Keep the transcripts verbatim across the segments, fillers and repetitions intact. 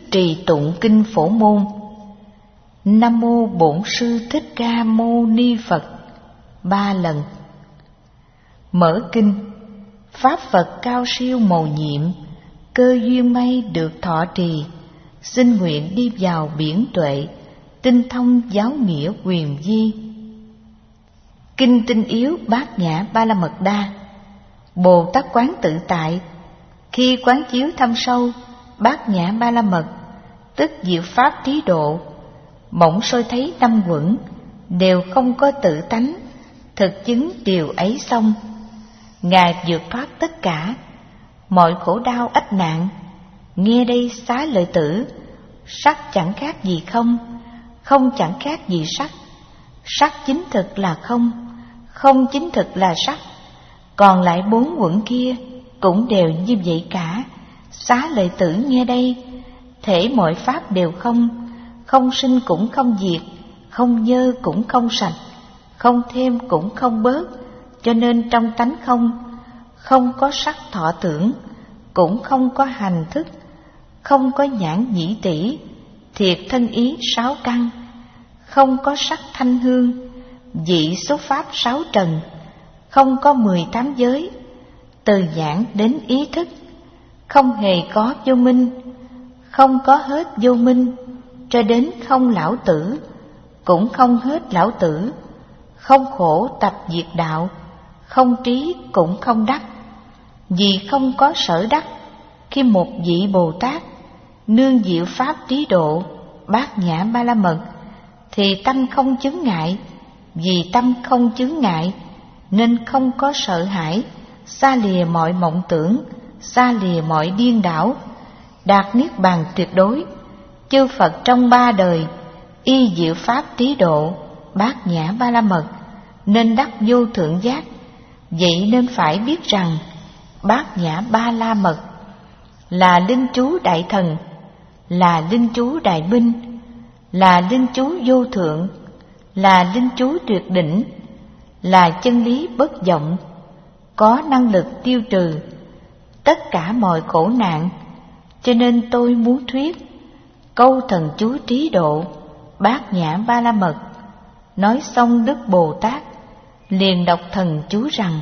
trì tụng kinh Phổ Môn. Nam mô Bổn Sư Thích Ca Mâu Ni Phật ba lần. Mở kinh. Pháp Phật cao siêu mầu nhiệm, cơ duyên may được thọ trì, xin nguyện đi vào biển tuệ, tinh thông giáo nghĩa quyền vi. Kinh tinh yếu Bát Nhã Ba La Mật Đa. Bồ Tát quán tự tại, khi quán chiếu thâm sâu Bát Nhã Ba La Mật, tức diệu pháp trí độ, bỗng soi thấy năm uẩn đều không có tự tánh, thực chứng điều ấy xong. Ngài vượt thoát tất cả mọi khổ đau ách nạn. Nghe đây xá lợi tử, sắc chẳng khác gì không, không chẳng khác gì sắc. Sắc chính thực là không, không chính thực là sắc. Còn lại bốn uẩn kia cũng đều như vậy cả. Xá lợi tử nghe đây, thể mọi pháp đều không, không sinh cũng không diệt, không dơ cũng không sạch, không thêm cũng không bớt. Cho nên trong tánh không, không có sắc thọ tưởng, cũng không có hành thức, không có nhãn nhĩ tỷ, thiệt thân ý sáu căn, không có sắc thanh hương, vị số pháp sáu trần, không có mười tám giới, từ nhãn đến ý thức, không hề có vô minh, không có hết vô minh, cho đến không lão tử, cũng không hết lão tử, không khổ tập diệt đạo, không trí cũng không đắc. Vì không có sở đắc, khi một vị Bồ Tát nương diệu pháp trí độ Bát Nhã Ba La Mật, thì tâm không chướng ngại. Vì tâm không chướng ngại nên không có sợ hãi, xa lìa mọi mộng tưởng, xa lìa mọi điên đảo, đạt niết bàn tuyệt đối. Chư Phật trong ba đời y diệu pháp trí độ Bát Nhã Ba La Mật nên đắc vô thượng giác. Vậy nên phải biết rằng Bát Nhã Ba La Mật là linh chú đại thần, là linh chú đại binh, là linh chú vô thượng, là linh chú tuyệt đỉnh, là chân lý bất vọng, có năng lực tiêu trừ tất cả mọi khổ nạn. Cho nên tôi muốn thuyết câu thần chú trí độ Bát Nhã Ba La Mật. Nói xong Đức Bồ Tát liền đọc thần chú rằng: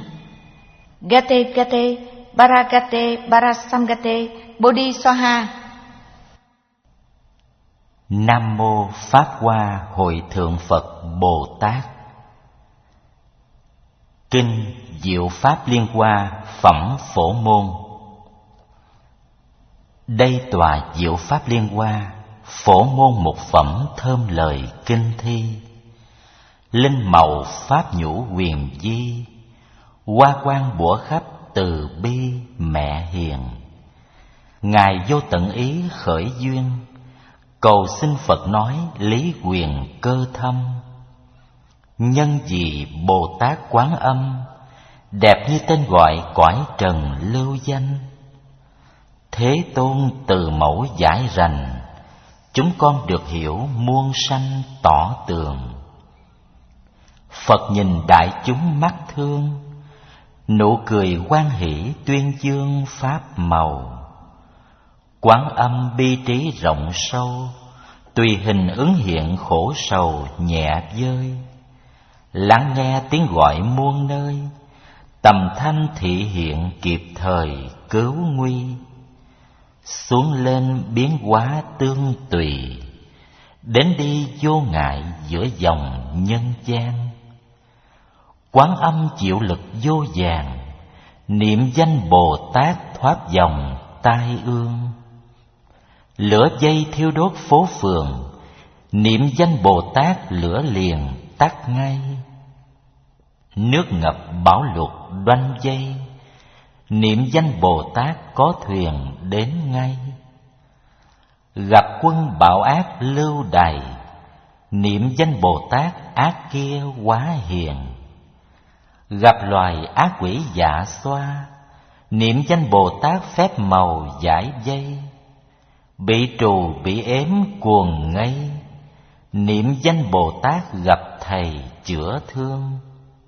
Gate Gate Baragate Barasamgate Bodhisattva. Nam mô Pháp Hoa Hội Thượng Phật Bồ Tát. Kinh Diệu Pháp Liên Hoa Phẩm Phổ Môn. Đây tòa Diệu Pháp Liên Hoa, phổ môn một phẩm thơm lời kinh thi, linh màu pháp nhũ huyền di, hoa quang bủa khắp từ bi mẹ hiền. Ngài vô tận ý khởi duyên, cầu xin Phật nói lý quyền cơ thâm. Nhân vì Bồ Tát Quán Âm, đẹp như tên gọi cõi trần lưu danh. Thế Tôn từ mẫu giải rành, chúng con được hiểu muôn sanh tỏ tường. Phật nhìn đại chúng mắt thương, nụ cười hoan hỷ tuyên dương pháp màu. Quán Âm bi trí rộng sâu, tùy hình ứng hiện khổ sầu nhẹ vơi. Lắng nghe tiếng gọi muôn nơi, tầm thanh thị hiện kịp thời cứu nguy. Xuống lên biến hóa tương tùy, đến đi vô ngại giữa dòng nhân gian. Quán Âm chịu lực vô vàn, niệm danh Bồ Tát thoát dòng tai ương. Lửa dây thiêu đốt phố phường, niệm danh Bồ Tát lửa liền tắt ngay. Nước ngập bão lụt đoanh dây, niệm danh Bồ Tát có thuyền đến ngay. Gặp quân bạo ác lưu đày, niệm danh Bồ Tát ác kia quá hiền. Gặp loài ác quỷ dạ xoa, niệm danh Bồ Tát phép màu giải dây. Bị trù bị ếm cuồng ngây, niệm danh Bồ Tát gặp thầy chữa thương.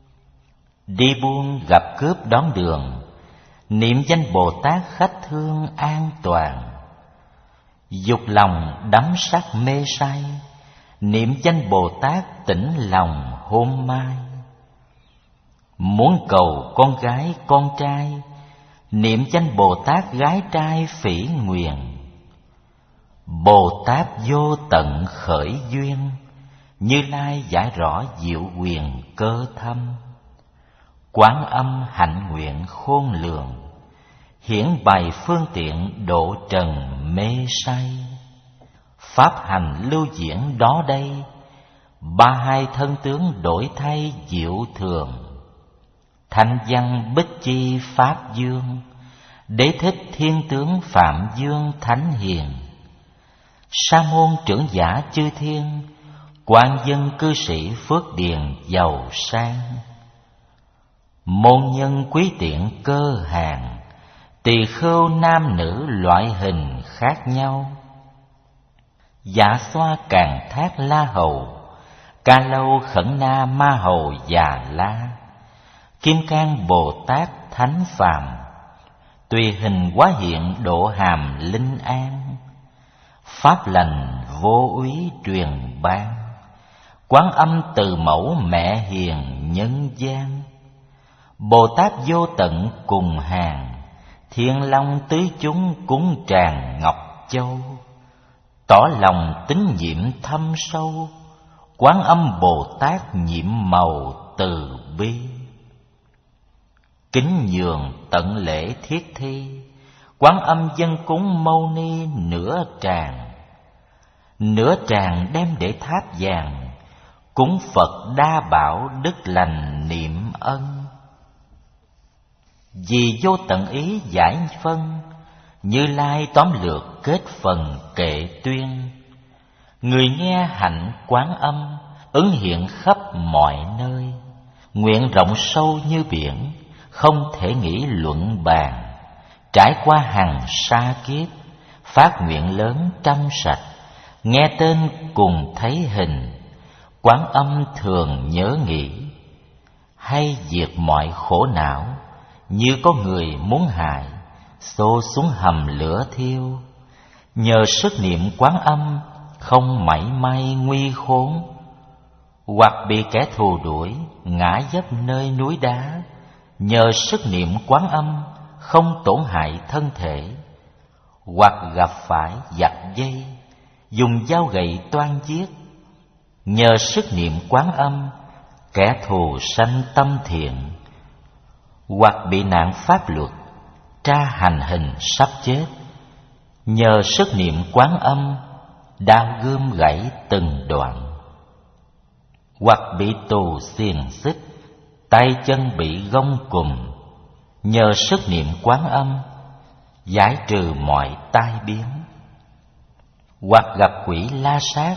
Đi buôn gặp cướp đón đường, niệm danh Bồ Tát khách thương an toàn. dục lòng đắm sắc mê say, niệm danh Bồ Tát tỉnh lòng hôm mai. Muốn cầu con gái con trai, niệm danh Bồ Tát gái trai phỉ nguyền. Bồ Tát vô tận khởi duyên, Như Lai giải rõ diệu quyền cơ thâm. Quán Âm hạnh nguyện khôn lường, hiển bày phương tiện độ trần mê say. Pháp hành lưu diễn đó đây, ba hai thân tướng đổi thay diệu thường. Thanh văn bích chi pháp dương, đế thích thiên tướng phạm dương thánh hiền. Sa môn trưởng giả chư thiên, quan dân cư sĩ phước điền giàu sang. Môn nhân quý tiện cơ hàng, tỳ khưu nam nữ loại hình khác nhau. Dạ xoa càng thác la hầu, ca lâu khẩn na ma hầu già la. Kim cang Bồ Tát thánh phàm, tùy hình hóa hiện độ hàm linh an. Pháp lành vô úy truyền ban, Quán Âm từ mẫu mẹ hiền nhân gian. Bồ Tát vô tận cùng hàng, Thiên Long tứ chúng cúng tràng Ngọc Châu. Tỏ lòng tín nhiệm thâm sâu, Quán Âm Bồ Tát nhiệm màu từ bi. Kính nhường tận lễ thiết thi, Quán Âm dân cúng mâu ni nửa tràng. Nửa tràng đem để tháp vàng, cúng Phật đa bảo đức lành niệm ân. Vì vô tận ý giải phân, Như Lai tóm lược kết phần kệ tuyên. Người nghe hạnh Quán Âm, ứng hiện khắp mọi nơi. Nguyện rộng sâu như biển, không thể nghĩ luận bàn. Trải qua hàng sa kiếp, phát nguyện lớn trong sạch. Nghe tên cùng thấy hình, Quán Âm thường nhớ nghĩ. Hay diệt mọi khổ não, như có người muốn hại, xô xuống hầm lửa thiêu. Nhờ sức niệm Quán Âm, không mảy may nguy khốn. Hoặc bị kẻ thù đuổi, ngã dấp nơi núi đá. Nhờ sức niệm Quán Âm, không tổn hại thân thể. Hoặc gặp phải giặc dây, dùng dao gậy toan giết. Nhờ sức niệm Quán Âm, kẻ thù sanh tâm thiện. Hoặc bị nạn pháp luật, tra hành hình sắp chết. Nhờ sức niệm Quán Âm, đao gươm gãy từng đoạn. Hoặc bị tù xiềng xích, tay chân bị gông cùm. Nhờ sức niệm Quán Âm, giải trừ mọi tai biến. Hoặc gặp quỷ la sát,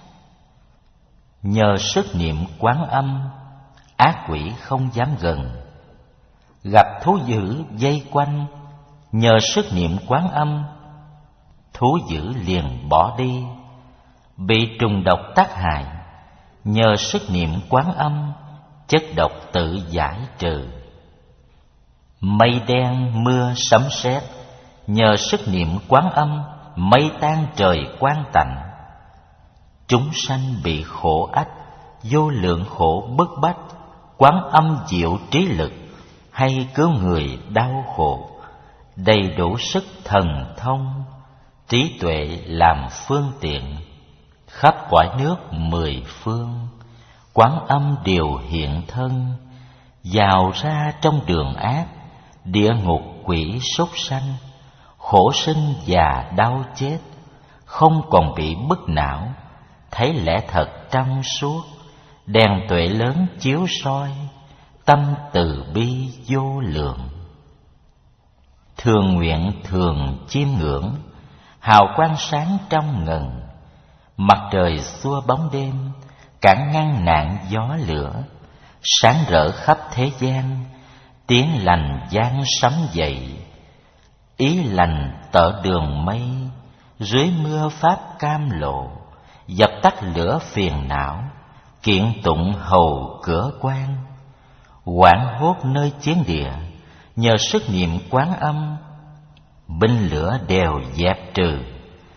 nhờ sức niệm Quán Âm, ác quỷ không dám gần. Gặp thú dữ vây quanh, nhờ sức niệm Quán Âm, thú dữ liền bỏ đi. Bị trùng độc tác hại, nhờ sức niệm Quán Âm, chất độc tự giải trừ. Mây đen mưa sấm sét, nhờ sức niệm Quán Âm, mây tan trời quang tạnh. Chúng sanh bị khổ ách, vô lượng khổ bức bách. Quán Âm diệu trí lực, hay cứu người đau khổ. Đầy đủ sức thần thông, trí tuệ làm phương tiện. Khắp cõi nước mười phương, Quán Âm đều hiện thân. Vào ra trong đường ác, địa ngục quỷ súc sanh. Khổ sinh và đau chết, không còn bị bức não. Thấy lẽ thật trong suốt, đèn tuệ lớn chiếu soi. Tâm từ bi vô lượng, thường nguyện thường chiêm ngưỡng. Hào quang sáng trong ngần, mặt trời xua bóng đêm. Cản ngăn nạn gió lửa, sáng rỡ khắp thế gian. Tiếng lành vang sấm dậy, ý lành tở đường mây. Dưới mưa pháp cam lộ, dập tắt lửa phiền não. Kiện tụng hầu cửa quan, hoảng hốt nơi chiến địa. Nhờ sức niệm Quán Âm, binh lửa đều dẹp trừ.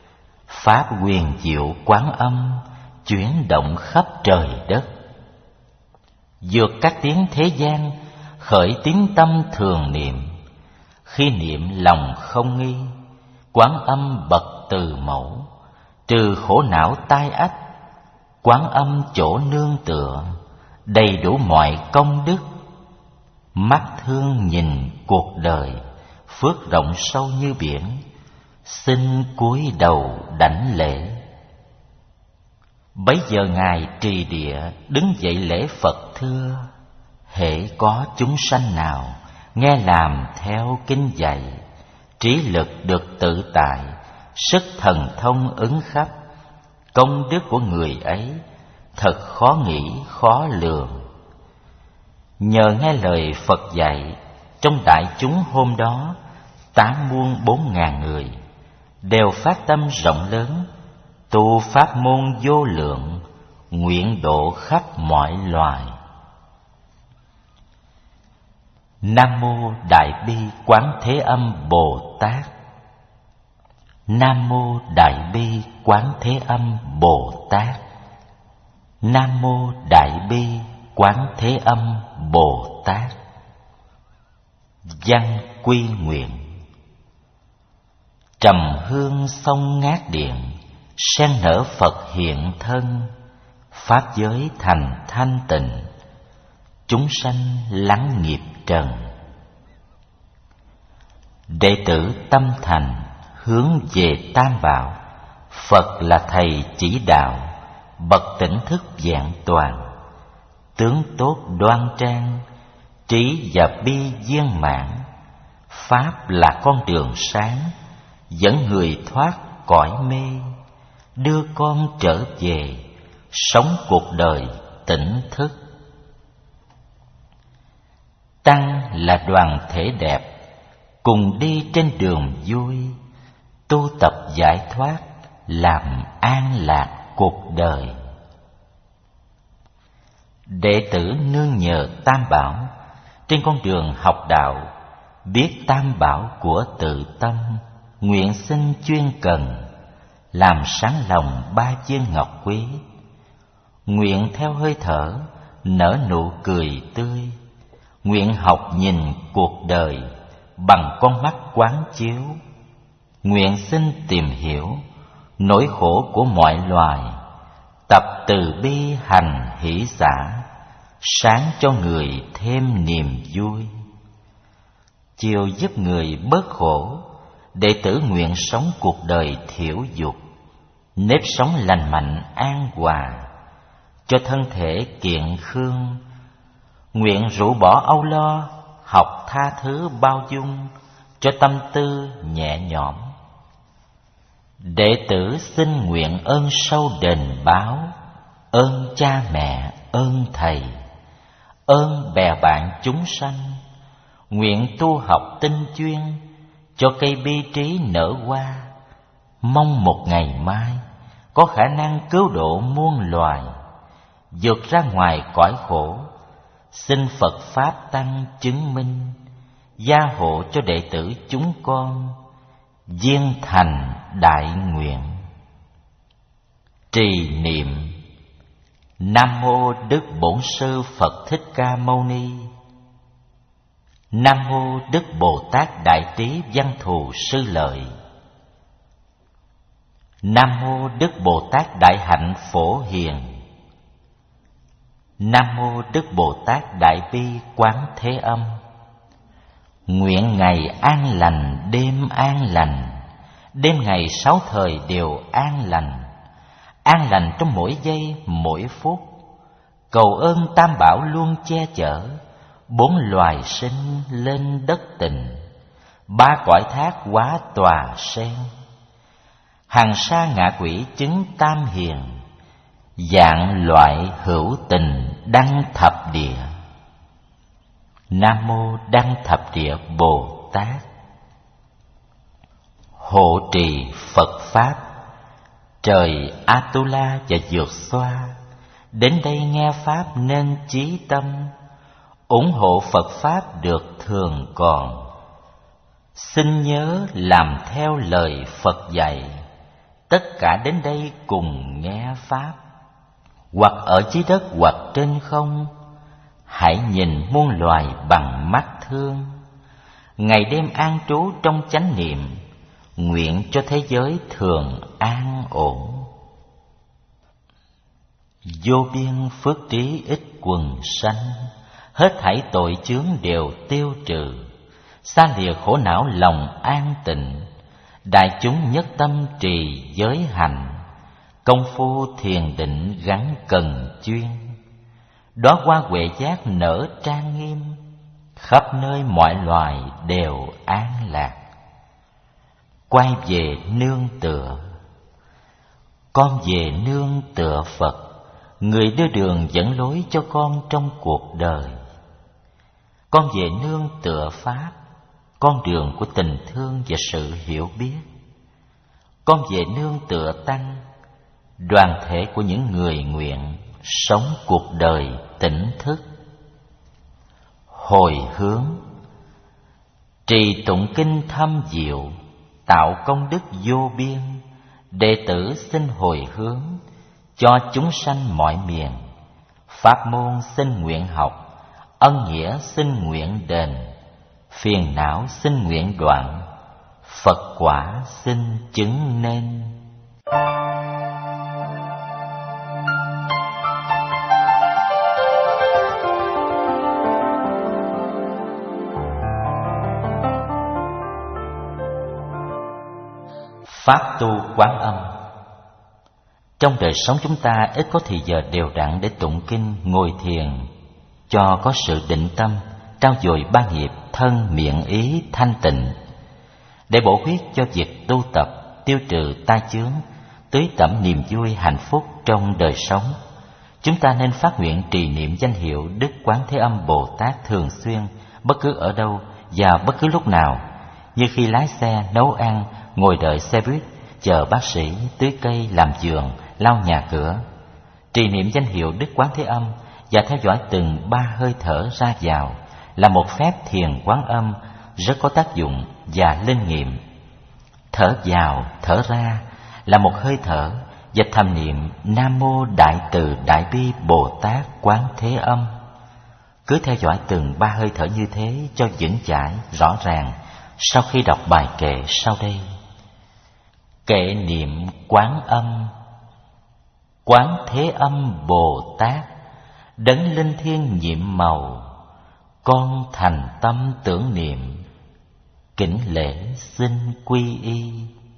Pháp huyền diệu Quán Âm chuyển động khắp trời đất. Vượt các tiếng thế gian, khởi tín tâm thường niệm. Khi niệm lòng không nghi, Quán Âm bậc từ mẫu, trừ khổ não tai ách. Quán Âm chỗ nương tựa, đầy đủ mọi công đức. Mắt thương nhìn cuộc đời, phước rộng sâu như biển, xin cúi đầu đảnh lễ. Bấy giờ Ngài Trì Địa đứng dậy lễ Phật thưa: hễ có chúng sanh nào nghe làm theo kinh dạy, trí lực được tự tại, sức thần thông ứng khắp. Công đức của người ấy thật khó nghĩ khó lường. Nhờ nghe lời Phật dạy, trong đại chúng hôm đó tám muôn bốn ngàn người đều phát tâm rộng lớn, tu pháp môn vô lượng, nguyện độ khắp mọi loài. Nam mô Đại Bi Quán Thế Âm Bồ Tát. Nam mô Đại Bi Quán Thế Âm Bồ Tát. Nam mô Đại Bi Quán Thế Âm Bồ Tát. Văn quy nguyện. Trầm hương sông ngát điện, sen nở Phật hiện thân. Pháp giới thành thanh tịnh, chúng sanh lắng nghiệp trần. Đệ tử tâm thành, hướng về Tam Bảo. Phật là thầy chỉ đạo, bậc tỉnh thức vẹn toàn. Tướng tốt đoan trang, trí và bi viên mãn. Pháp là con đường sáng, dẫn người thoát cõi mê, đưa con trở về sống cuộc đời tỉnh thức. Tăng là đoàn thể đẹp, cùng đi trên đường vui, tu tập giải thoát, làm an lạc cuộc đời. Đệ tử nương nhờ Tam Bảo, trên con đường học đạo, biết Tam Bảo của tự tâm, nguyện xin chuyên cần, làm sáng lòng ba viên ngọc quý. Nguyện theo hơi thở, nở nụ cười tươi. Nguyện học nhìn cuộc đời, bằng con mắt quán chiếu. Nguyện xin tìm hiểu nỗi khổ của mọi loài, tập từ bi hành hỷ xả, sáng cho người thêm niềm vui. Chiều giúp người bớt khổ, đệ tử nguyện sống cuộc đời thiểu dục, nếp sống lành mạnh an hòa, cho thân thể kiện khương. Nguyện rũ bỏ âu lo, học tha thứ bao dung, cho tâm tư nhẹ nhõm. Đệ tử xin nguyện ơn sâu đền báo, ơn cha mẹ, ơn thầy, ơn bè bạn chúng sanh. Nguyện tu học tinh chuyên, cho cây bi trí nở hoa. Mong một ngày mai có khả năng cứu độ muôn loài, vượt ra ngoài cõi khổ. Xin Phật Pháp Tăng chứng minh, gia hộ cho đệ tử chúng con, viên thành đại nguyện. Trì niệm. Nam mô Đức Bổn Sư Phật Thích Ca Mâu Ni. Nam mô Đức Bồ Tát Đại Trí Văn Thù Sư Lợi. Nam mô Đức Bồ Tát Đại Hạnh Phổ Hiền. Nam mô Đức Bồ Tát Đại Bi Quán Thế Âm. Nguyện ngày an lành, đêm an lành, đêm ngày sáu thời đều an lành, an lành trong mỗi giây mỗi phút. Cầu ơn Tam Bảo luôn che chở, bốn loài sinh lên đất tình, ba cõi thác hóa tòa sen. Hàng sa ngạ quỷ chứng tam hiền, dạng loại hữu tình đăng thập địa. Nam mô Đăng Thập Địa Bồ Tát. Hộ trì Phật Pháp, trời Atula và Dược Xoa đến đây nghe Pháp nên chí tâm, ủng hộ Phật Pháp được thường còn. Xin nhớ làm theo lời Phật dạy, tất cả đến đây cùng nghe pháp. Hoặc ở dưới đất hoặc trên không, hãy nhìn muôn loài bằng mắt thương. Ngày đêm an trú trong chánh niệm, nguyện cho thế giới thường an ổn. Vô biên phước trí ích quần sanh, hết thảy tội chướng đều tiêu trừ. Xa lìa khổ não lòng an tịnh, đại chúng nhất tâm trì giới hành. Công phu thiền định gắn cần chuyên, đóa hoa huệ giác nở trang nghiêm. Khắp nơi mọi loài đều an lạc. Quay về nương tựa, con về nương tựa Phật, người đưa đường dẫn lối cho con trong cuộc đời. Con về nương tựa Pháp, con đường của tình thương và sự hiểu biết. Con về nương tựa Tăng, đoàn thể của những người nguyện sống cuộc đời tỉnh thức. Hồi hướng, trì tụng kinh thâm diệu, tạo công đức vô biên. Đệ tử xin hồi hướng, cho chúng sanh mọi miền. Pháp môn xin nguyện học, ân nghĩa xin nguyện đền. Phiền não xin nguyện đoạn, Phật quả xin chứng nên. Pháp tu Quán Âm. Trong đời sống chúng ta ít có thì giờ đều đặn để tụng kinh, ngồi thiền, cho có sự định tâm, trao dồi ba nghiệp thân, miệng, ý thanh tịnh, để bổ huyết cho việc tu tập, tiêu trừ tai chướng, tưới tẩm niềm vui hạnh phúc trong đời sống. Chúng ta nên phát nguyện trì niệm danh hiệu Đức Quán Thế Âm Bồ Tát thường xuyên, bất cứ ở đâu và bất cứ lúc nào, như khi lái xe, nấu ăn, ngồi đợi xe buýt, chờ bác sĩ, tưới cây, làm vườn, lau nhà cửa. Trì niệm danh hiệu Đức Quán Thế Âm và theo dõi từng ba hơi thở ra vào là một phép thiền Quán Âm rất có tác dụng và linh nghiệm. Thở vào, thở ra là một hơi thở và thầm niệm Nam Mô Đại Từ Đại Bi Bồ Tát Quán Thế Âm. Cứ theo dõi từng ba hơi thở như thế cho vững chãi, rõ ràng sau khi đọc bài kệ sau đây. Kệ niệm Quán Âm. Quán Thế Âm Bồ Tát, đấng linh thiêng nhiệm màu, con thành tâm tưởng niệm, kính lễ xin quy y.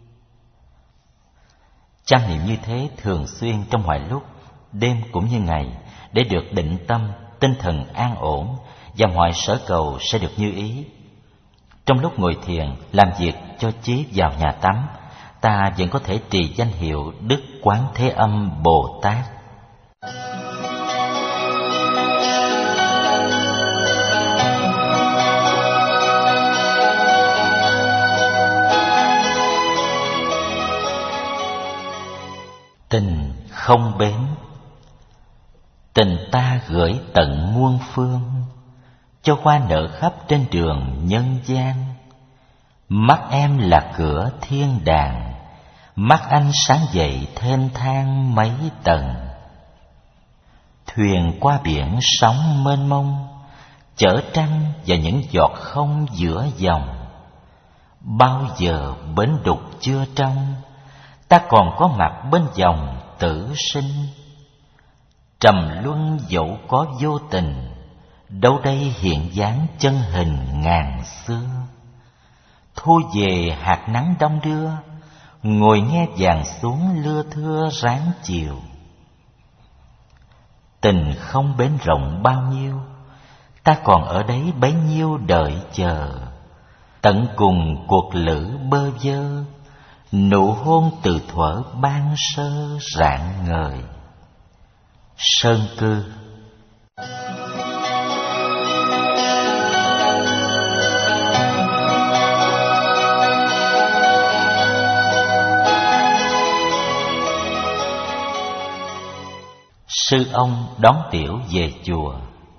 Chăm niệm như thế thường xuyên trong mọi lúc, đêm cũng như ngày, để được định tâm, tinh thần an ổn và mọi sở cầu sẽ được như ý. Trong lúc ngồi thiền, làm việc cho trí vào nhà tắm, ta vẫn có thể trì danh hiệu Đức Quán Thế Âm Bồ Tát. Tình không bến, tình ta gửi tận muôn phương, cho hoa nở khắp trên đường nhân gian. Mắt em là cửa thiên đàng, mắt anh sáng dậy thênh thang mấy tầng. Thuyền qua biển sóng mênh mông, chở trăng và những giọt không giữa dòng. Bao giờ bến đục chưa trong, ta còn có mặt bên dòng tử sinh. Trầm luân dẫu có vô tình, đâu đây hiện dáng chân hình ngàn xưa. Thu về hạt nắng đông đưa, ngồi nghe vàng xuống lưa thưa ráng chiều. Tình không bến rộng bao nhiêu, ta còn ở đấy bấy nhiêu đợi chờ. Tận cùng cuộc lữ bơ vơ, nụ hôn từ thuở ban sơ rạng ngời. Sơn Cư. Sư ông đón tiểu về chùa.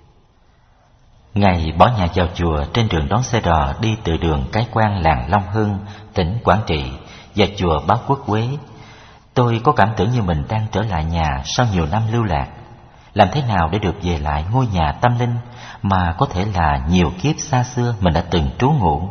Ngày bỏ nhà vào chùa, trên đường đón xe đò đi từ đường Cái Quan làng Long Hưng, tỉnh Quảng Trị và chùa Báo Quốc Quế, Tôi có cảm tưởng như mình đang trở lại nhà sau nhiều năm lưu lạc. Làm thế nào để được về lại ngôi nhà tâm linh mà có thể là nhiều kiếp xa xưa mình đã từng trú ngụ?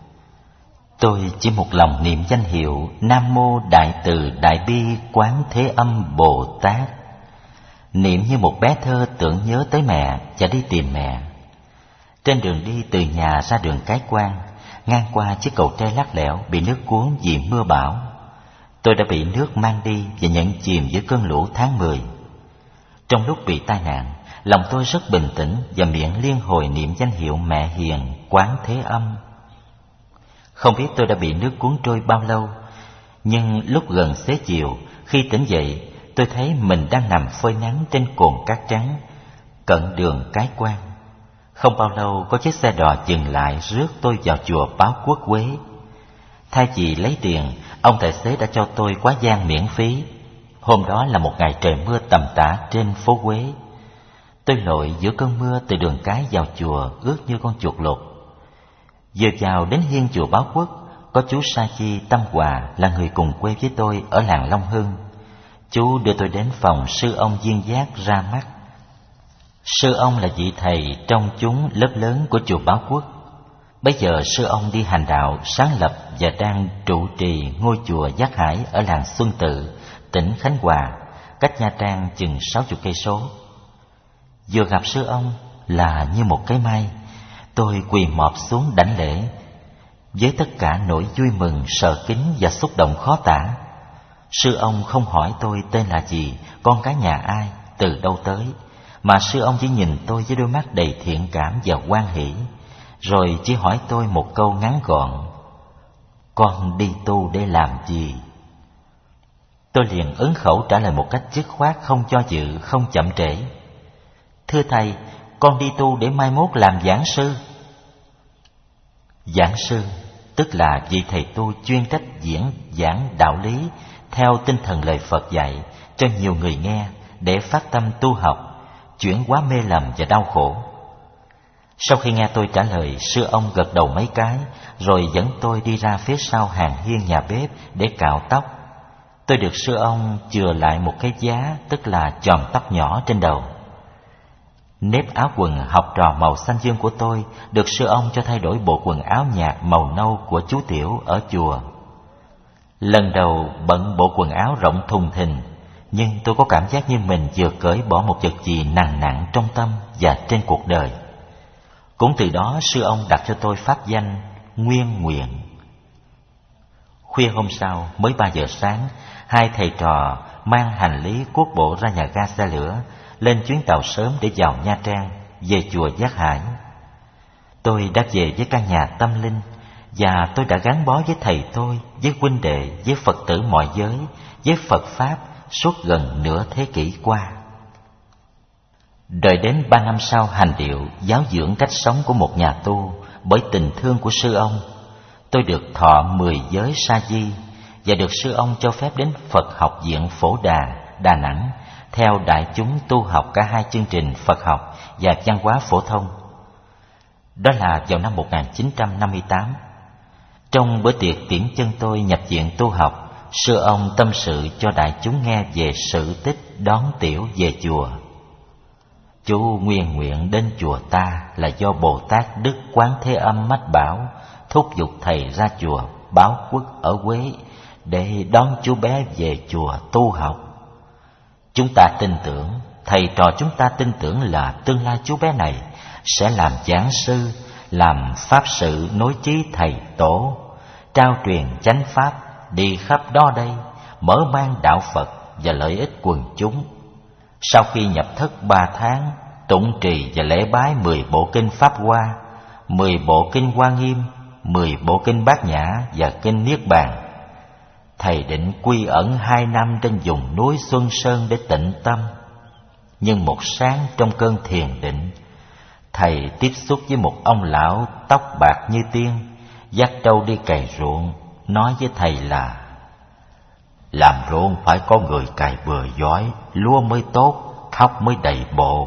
Tôi chỉ một lòng niệm danh hiệu Nam Mô Đại Từ Đại Bi Quán Thế Âm Bồ Tát. Niệm như một bé thơ tưởng nhớ tới mẹ và đi tìm mẹ. Trên đường đi từ nhà ra đường Cái Quan, ngang qua chiếc cầu tre lắc lẻo bị nước cuốn vì mưa bão. Tôi đã bị nước mang đi và nhận chìm giữa cơn lũ tháng mười. Trong lúc bị tai nạn, lòng tôi rất bình tĩnh và miệng liên hồi niệm danh hiệu Mẹ Hiền Quán Thế Âm. Không biết tôi đã bị nước cuốn trôi bao lâu, nhưng lúc gần xế chiều, khi tỉnh dậy, tôi thấy mình đang nằm phơi nắng trên cồn cát trắng, cận đường Cái Quan. Không bao lâu có chiếc xe đò dừng lại rước tôi vào chùa Báo Quốc Quế. Thay vì lấy tiền, ông tài xế đã cho tôi quá gian miễn phí. Hôm đó là một ngày trời mưa tầm tã trên phố Quế. Tôi lội giữa cơn mưa từ đường cái vào chùa ướt như con chuột lột. Vừa vào đến hiên chùa Báo Quốc, có chú Sa Chi Tâm Hòa là người cùng quê với tôi ở làng Long Hưng. Chú đưa tôi đến phòng sư ông Duyên Giác ra mắt. Sư ông là vị thầy trong chúng lớp lớn của chùa Báo Quốc. Bây giờ sư ông đi hành đạo sáng lập và đang trụ trì ngôi chùa Giác Hải ở làng Xuân Tự, tỉnh Khánh Hòa, cách Nha Trang chừng sáu mươi cây số. Vừa gặp sư ông là như một cái may, tôi quỳ mọp xuống đảnh lễ với tất cả nỗi vui mừng, sợ kính và xúc động khó tả. Sư ông không hỏi tôi tên là gì, con cái nhà ai, từ đâu tới, mà sư ông chỉ nhìn tôi với đôi mắt đầy thiện cảm và hoan hỷ, rồi chỉ hỏi tôi một câu ngắn gọn: con đi tu để làm gì? Tôi liền ứng khẩu trả lời một cách dứt khoát, không cho dự, không chậm trễ: thưa thầy, con đi tu để mai mốt làm giảng sư. Giảng sư tức là vị thầy tu chuyên trách diễn giảng đạo lý theo tinh thần lời Phật dạy cho nhiều người nghe để phát tâm tu học, chuyển hóa mê lầm và đau khổ. Sau khi nghe tôi trả lời, sư ông gật đầu mấy cái rồi dẫn tôi đi ra phía sau hàng hiên nhà bếp để cạo tóc. Tôi được sư ông chừa lại một cái giá, tức là chòm tóc nhỏ trên đầu. Nếp áo quần học trò màu xanh dương của tôi được sư ông cho thay đổi bộ quần áo nhạt màu nâu của chú Tiểu ở chùa. Lần đầu bận bộ quần áo rộng thùng thình, nhưng tôi có cảm giác như mình vừa cởi bỏ một vật gì nặng nặng trong tâm và trên cuộc đời. Cũng từ đó sư ông đặt cho tôi pháp danh Nguyên Nguyện. Khuya hôm sau, mới ba giờ sáng, hai thầy trò mang hành lý cuốc bộ ra nhà ga xe lửa, lên chuyến tàu sớm để vào Nha Trang, về chùa Giác Hải. Tôi đã về với căn nhà tâm linh, và tôi đã gắn bó với thầy tôi, với huynh đệ, với Phật tử mọi giới, với Phật Pháp suốt gần nửa thế kỷ qua. Đợi đến ba năm sau hành điệu giáo dưỡng cách sống của một nhà tu, bởi tình thương của sư ông, tôi được thọ mười giới sa di và được sư ông cho phép đến Phật học viện Phổ Đà, Đà Nẵng, theo đại chúng tu học cả hai chương trình Phật học và văn hóa phổ thông. Đó là vào năm một nghìn chín trăm năm mươi tám. Trong bữa tiệc tiễn chân tôi nhập viện tu học, sư ông tâm sự cho đại chúng nghe về sự tích đón Tiểu về chùa. Chú Nguyên Nguyện đến chùa ta là do Bồ Tát Đức Quán Thế Âm mách bảo, thúc giục thầy ra chùa Báo Quốc ở Quế để đón chú bé về chùa tu học. Chúng ta tin tưởng, thầy trò chúng ta tin tưởng là tương lai chú bé này sẽ làm giảng sư, làm pháp sự nối chí thầy tổ, trao truyền chánh pháp, đi khắp đó đây, mở mang đạo Phật và lợi ích quần chúng. Sau khi nhập thất ba tháng, tụng trì và lễ bái mười bộ kinh Pháp Hoa, mười bộ kinh Hoa Nghiêm, mười bộ kinh Bát Nhã và kinh Niết Bàn, thầy định quy ẩn hai năm trên vùng núi Xuân Sơn để tịnh tâm. Nhưng một sáng trong cơn thiền định, thầy tiếp xúc với một ông lão tóc bạc như tiên, dắt trâu đi cày ruộng, nói với thầy là: làm ruộng phải có người cày bừa giỏi, lúa mới tốt, thóc mới đầy bộ.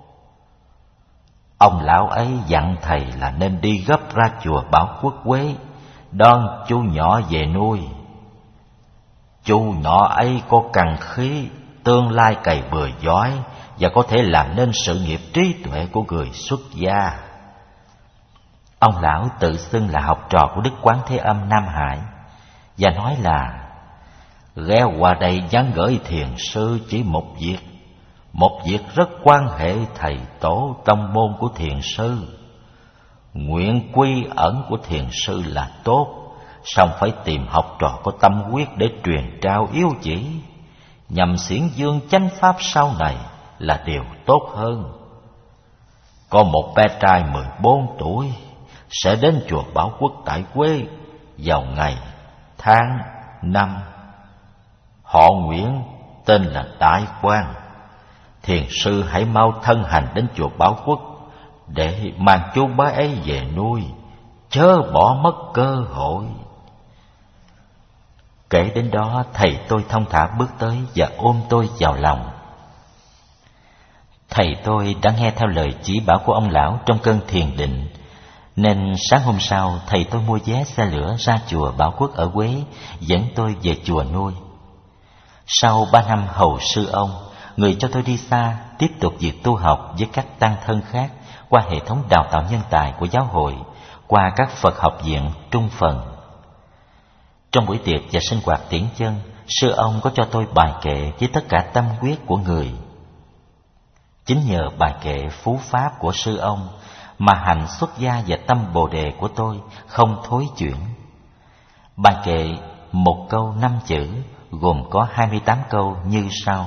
Ông lão ấy dặn thầy là nên đi gấp ra chùa Báo Quốc Quế, đón chú nhỏ về nuôi. Chú nhỏ ấy có căn khí, tương lai cày bừa giỏi và có thể làm nên sự nghiệp trí tuệ của người xuất gia. Ông lão tự xưng là học trò của Đức Quán Thế Âm Nam Hải và nói là ghé qua đây nhắn gửi thiền sư chỉ một việc, một việc rất quan hệ thầy tổ tông môn của thiền sư. Nguyện quy ẩn của thiền sư là tốt, song phải tìm học trò có tâm quyết để truyền trao yếu chỉ, nhằm xiển dương chánh pháp sau này là điều tốt hơn. Có một bé trai mười bốn tuổi sẽ đến chùa Bảo Quốc tại Quế vào ngày, tháng, năm. Họ Nguyễn, tên là Đại Quang. Thiền sư hãy mau thân hành đến chùa Bảo Quốc để mang chú bé ấy về nuôi, chớ bỏ mất cơ hội. Kể đến đó, thầy tôi thong thả bước tới và ôm tôi vào lòng. Thầy tôi đã nghe theo lời chỉ bảo của ông lão trong cơn thiền định, nên sáng hôm sau thầy tôi mua vé xe lửa ra chùa Bảo Quốc ở Quế, dẫn tôi về chùa nuôi. Sau ba năm hầu sư ông, người cho tôi đi xa, tiếp tục việc tu học với các tăng thân khác qua hệ thống đào tạo nhân tài của giáo hội, qua các Phật học viện trung phần. Trong buổi tiệc và sinh hoạt tiễn chân, sư ông có cho tôi bài kệ với tất cả tâm huyết của người. Chính nhờ bài kệ phú pháp của sư ông mà hạnh xuất gia và tâm bồ đề của tôi không thối chuyển. Bài kệ một câu năm chữ, gồm có hai mươi tám câu như sau: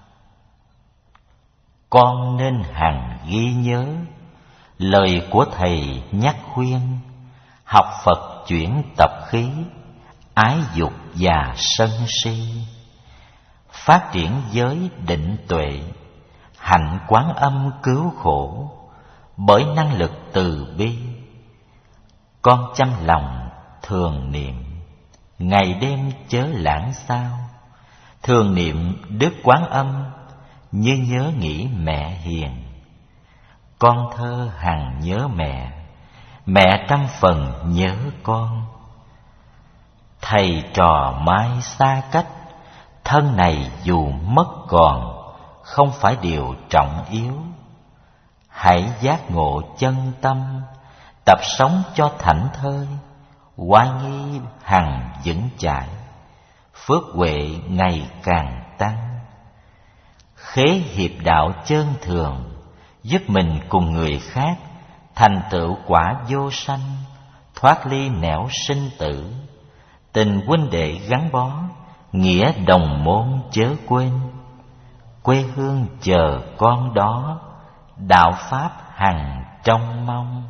con nên hằng ghi nhớ lời của thầy nhắc khuyên, học Phật chuyển tập khí, ái dục và sân si, phát triển giới định tuệ, hạnh Quán Âm cứu khổ, bởi năng lực từ bi. Con chăm lòng thường niệm, ngày đêm chớ lãng sao, thường niệm Đức Quán Âm như nhớ nghĩ mẹ hiền. Con thơ hằng nhớ mẹ, mẹ trăm phần nhớ con. Thầy trò mãi xa cách, thân này dù mất còn, không phải điều trọng yếu. Hãy giác ngộ chân tâm, tập sống cho thảnh thơi, oai nghi hằng vững chãi, phước huệ ngày càng tăng. Khế hiệp đạo chơn thường, giúp mình cùng người khác, thành tựu quả vô sanh, thoát ly nẻo sinh tử. Tình huynh đệ gắn bó, nghĩa đồng môn chớ quên. Quê hương chờ con đó, đạo pháp hằng trông mong.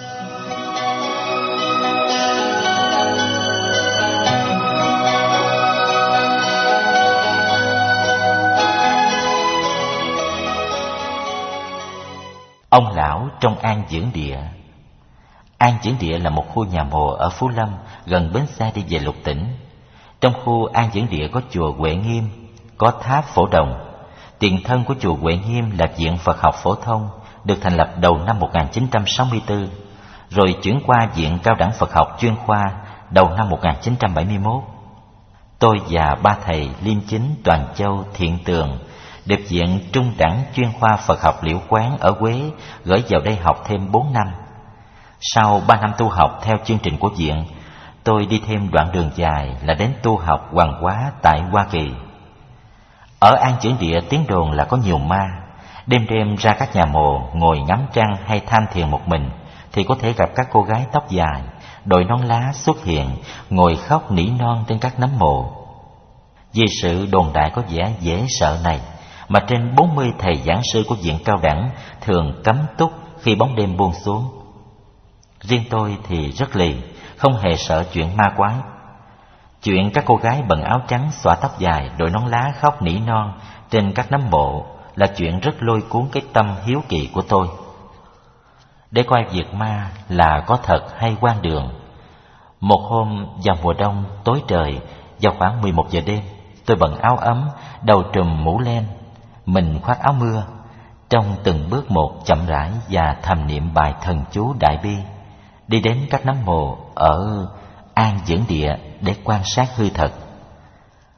Ông lão trong An Dưỡng Địa. An Dưỡng Địa là một khu nhà mồ ở Phú Lâm, gần bến xe đi về Lục Tỉnh. Trong khu An Dưỡng Địa có chùa Huệ Nghiêm, có tháp Phổ Đồng. Tiền thân của chùa Huệ Nghiêm là Viện Phật học Phổ thông, được thành lập đầu năm một nghìn chín trăm sáu mươi tư, rồi chuyển qua Viện Cao đẳng Phật học chuyên khoa đầu năm một nghìn chín trăm bảy mươi mốt. Tôi và ba thầy Liêm Chính, Toàn Châu, Thiện Tường được Viện Trung đẳng chuyên khoa Phật học Liễu Quán ở Quế gửi vào đây học thêm bốn năm. Sau ba năm tu học theo chương trình của viện, tôi đi thêm đoạn đường dài là đến tu học Hoàng Hóa tại Hoa Kỳ. Ở An Dưỡng Địa tiếng đồn là có nhiều ma. Đêm đêm ra các nhà mồ ngồi ngắm trăng hay tham thiền một mình thì có thể gặp các cô gái tóc dài, đội nón lá xuất hiện, ngồi khóc nỉ non trên các nấm mồ. Vì sự đồn đại có vẻ dễ sợ này mà trên bốn mươi thầy giảng sư của viện cao đẳng thường cấm túc khi bóng đêm buông xuống. Riêng tôi thì rất lì, không hề sợ chuyện ma quái. Chuyện các cô gái bận áo trắng, xõa tóc dài, đội nón lá khóc nỉ non trên các nấm mộ là chuyện rất lôi cuốn cái tâm hiếu kỳ của tôi. Để coi việc ma là có thật hay quan đường, một hôm vào mùa đông tối trời, vào khoảng mười một giờ đêm, tôi bận áo ấm, đầu trùm mũ len, mình khoác áo mưa, trong từng bước một chậm rãi và thầm niệm bài thần chú Đại Bi, đi đến các nấm mồ ở An Dưỡng Địa để quan sát hư thật.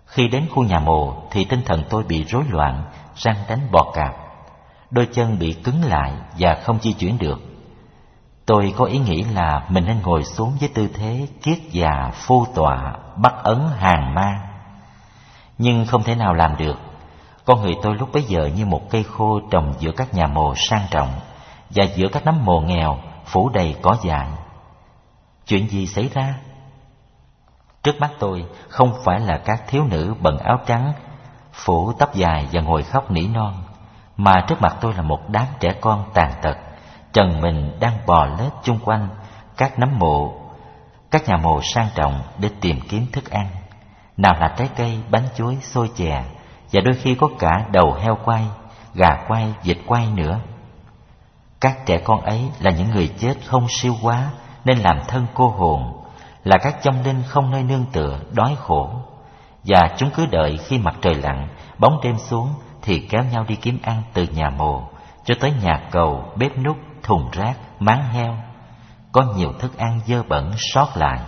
Khi đến khu nhà mồ thì tinh thần tôi bị rối loạn, răng đánh bò cạp, đôi chân bị cứng lại và không di chuyển được. Tôi có ý nghĩ là mình nên ngồi xuống với tư thế kiết già phu tọa, bắt ấn hàng ma. Nhưng không thể nào làm được. Con người tôi lúc bấy giờ như một cây khô trồng giữa các nhà mồ sang trọng và giữa các nấm mồ nghèo phủ đầy cỏ dại. Chuyện gì xảy ra? Trước mắt tôi không phải là các thiếu nữ bận áo trắng, phủ tóc dài và ngồi khóc nỉ non, mà trước mặt tôi là một đám trẻ con tàn tật, trần mình đang bò lết chung quanh các nấm mộ, các nhà mồ sang trọng để tìm kiếm thức ăn. Nào là trái cây, bánh chuối, xôi chè, và đôi khi có cả đầu heo quay, gà quay, vịt quay nữa. Các trẻ con ấy là những người chết không siêu hóa nên làm thân cô hồn, là các vong linh không nơi nương tựa, đói khổ. Và chúng cứ đợi khi mặt trời lặn, bóng đêm xuống thì kéo nhau đi kiếm ăn từ nhà mồ cho tới nhà cầu, bếp núc, thùng rác, máng heo. Có nhiều thức ăn dơ bẩn sót lại.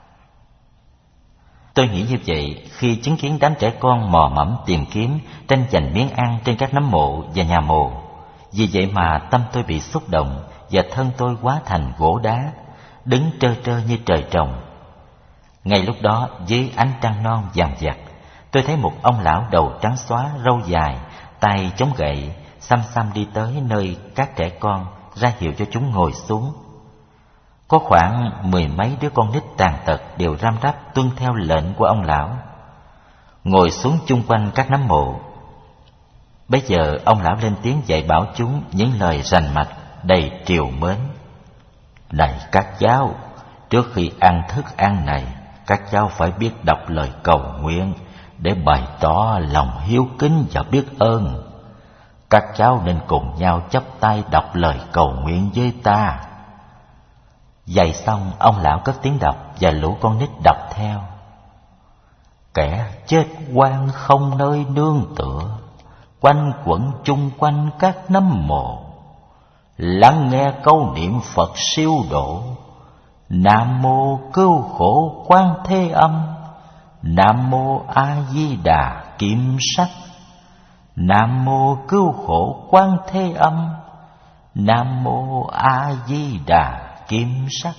Tôi nghĩ như vậy khi chứng kiến đám trẻ con mò mẫm tìm kiếm, tranh giành miếng ăn trên các nấm mộ và nhà mồ. Vì vậy mà tâm tôi bị xúc động và thân tôi hóa thành gỗ đá, đứng trơ trơ như trời trồng. Ngay lúc đó, dưới ánh trăng non vàng vặt, tôi thấy một ông lão đầu trắng xóa, râu dài, tay chống gậy, xăm xăm đi tới nơi các trẻ con, ra hiệu cho chúng ngồi xuống. Có khoảng mười mấy đứa con nít tàn tật đều ram rắp tuân theo lệnh của ông lão, ngồi xuống chung quanh các nấm mộ. Bây giờ ông lão lên tiếng dạy bảo chúng những lời rành mạch đầy trìu mến. Này các cháu, trước khi ăn thức ăn này, các cháu phải biết đọc lời cầu nguyện để bày tỏ lòng hiếu kính và biết ơn. Các cháu nên cùng nhau chắp tay đọc lời cầu nguyện với ta. Dạy xong, ông lão cất tiếng đọc và lũ con nít đọc theo. Kẻ chết oan không nơi nương tựa, quanh quẩn chung quanh các nấm mồ, lắng nghe câu niệm Phật siêu độ. Nam mô cứu khổ Quan Thế Âm, Nam mô A Di Đà Kim Sắc, Nam mô cứu khổ Quan Thế Âm, Nam mô A Di Đà Kim Sắc.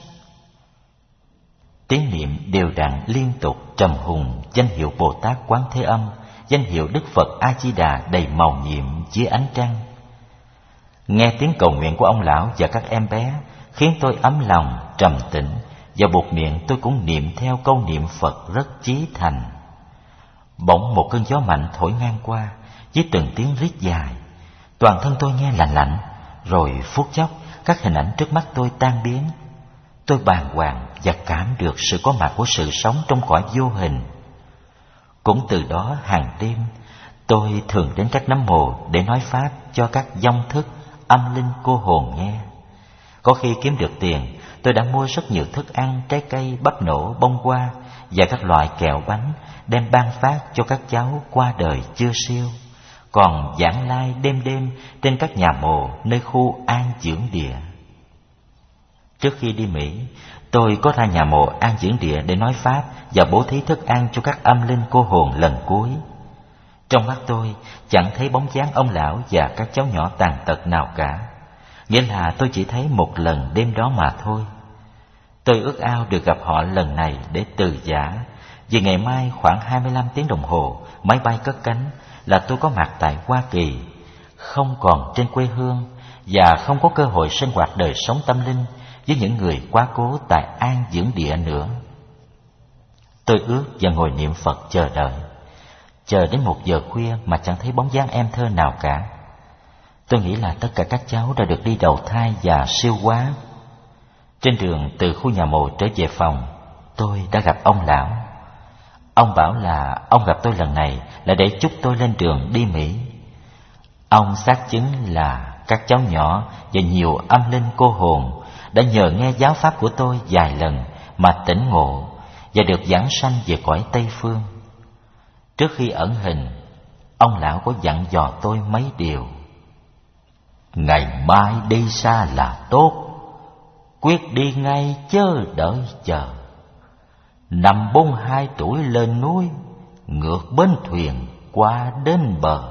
Tiếng niệm đều đặn liên tục trầm hùng danh hiệu Bồ Tát Quán Thế Âm, danh hiệu Đức Phật A Di Đà đầy màu nhiệm dưới ánh trăng. Nghe tiếng cầu nguyện của ông lão và các em bé khiến tôi ấm lòng trầm tĩnh, và buộc miệng tôi cũng niệm theo câu niệm Phật rất chí thành. Bỗng một cơn gió mạnh thổi ngang qua với từng tiếng rít dài. Toàn thân tôi nghe lạnh lạnh, rồi phút chốc các hình ảnh trước mắt tôi tan biến. Tôi bàng hoàng và cảm được sự có mặt của sự sống trong cõi vô hình. Cũng từ đó hàng đêm tôi thường đến các nấm mồ để nói pháp cho các vong thức âm linh cô hồn nghe. Có khi kiếm được tiền, tôi đã mua rất nhiều thức ăn, trái cây, bắp nổ, bông hoa và các loại kẹo bánh đem ban phát cho các cháu qua đời chưa siêu, còn giảng lai đêm đêm trên các nhà mồ nơi khu an dưỡng địa. Trước khi đi Mỹ, tôi có ra nhà mồ an dưỡng địa để nói pháp và bố thí thức ăn cho các âm linh cô hồn lần cuối. Trong mắt tôi chẳng thấy bóng dáng ông lão và các cháu nhỏ tàn tật nào cả, nghĩa là tôi chỉ thấy một lần đêm đó mà thôi. Tôi ước ao được gặp họ lần này để từ giã, vì ngày mai khoảng hai mươi lăm tiếng đồng hồ máy bay cất cánh là tôi có mặt tại Hoa Kỳ, không còn trên quê hương và không có cơ hội sinh hoạt đời sống tâm linh với những người quá cố tại an dưỡng địa nữa. Tôi ước và ngồi niệm Phật chờ đợi, chờ đến một giờ khuya mà chẳng thấy bóng dáng em thơ nào cả. Tôi nghĩ là tất cả các cháu đã được đi đầu thai và siêu hóa. Trên đường từ khu nhà mồ trở về phòng, tôi đã gặp ông lão. Ông bảo là ông gặp tôi lần này là để chúc tôi lên đường đi Mỹ. Ông xác chứng là các cháu nhỏ và nhiều âm linh cô hồn đã nhờ nghe giáo pháp của tôi vài lần mà tỉnh ngộ và được giảng sanh về cõi Tây Phương. Trước khi ẩn hình, ông lão có dặn dò tôi mấy điều. Ngày mai đi xa là tốt, quyết đi ngay chớ đợi chờ. Năm bốn hai tuổi lên núi, ngược bến thuyền qua đến bờ.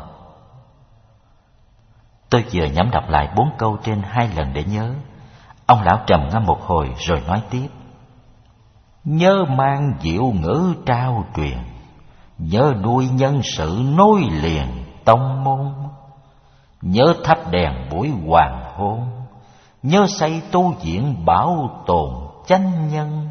Tôi vừa nhẩm đọc lại bốn câu trên hai lần để nhớ. Ông lão trầm ngâm một hồi rồi nói tiếp: nhớ mang diệu ngữ trao truyền, nhớ nuôi nhân sự nối liền tông môn, nhớ thắp đèn buổi hoàng hôn, nhớ xây tu viện bảo tồn chánh nhân.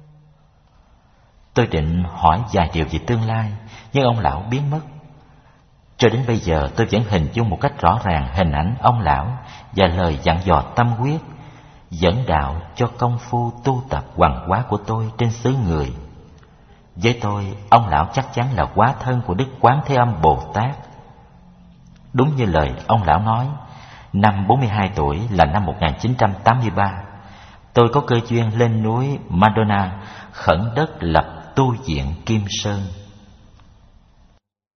Tôi định hỏi vài điều về tương lai, nhưng ông lão biến mất. Cho đến bây giờ tôi vẫn hình dung một cách rõ ràng hình ảnh ông lão và lời dặn dò tâm huyết, dẫn đạo cho công phu tu tập hoằng hóa của tôi trên xứ người. Với tôi, ông lão chắc chắn là hóa thân của Đức Quán Thế Âm Bồ Tát. Đúng như lời ông lão nói, năm bốn mươi hai tuổi là năm một nghìn chín trăm tám mươi ba, tôi có cơ duyên lên núi Madonna khẩn đất lập tu viện Kim Sơn.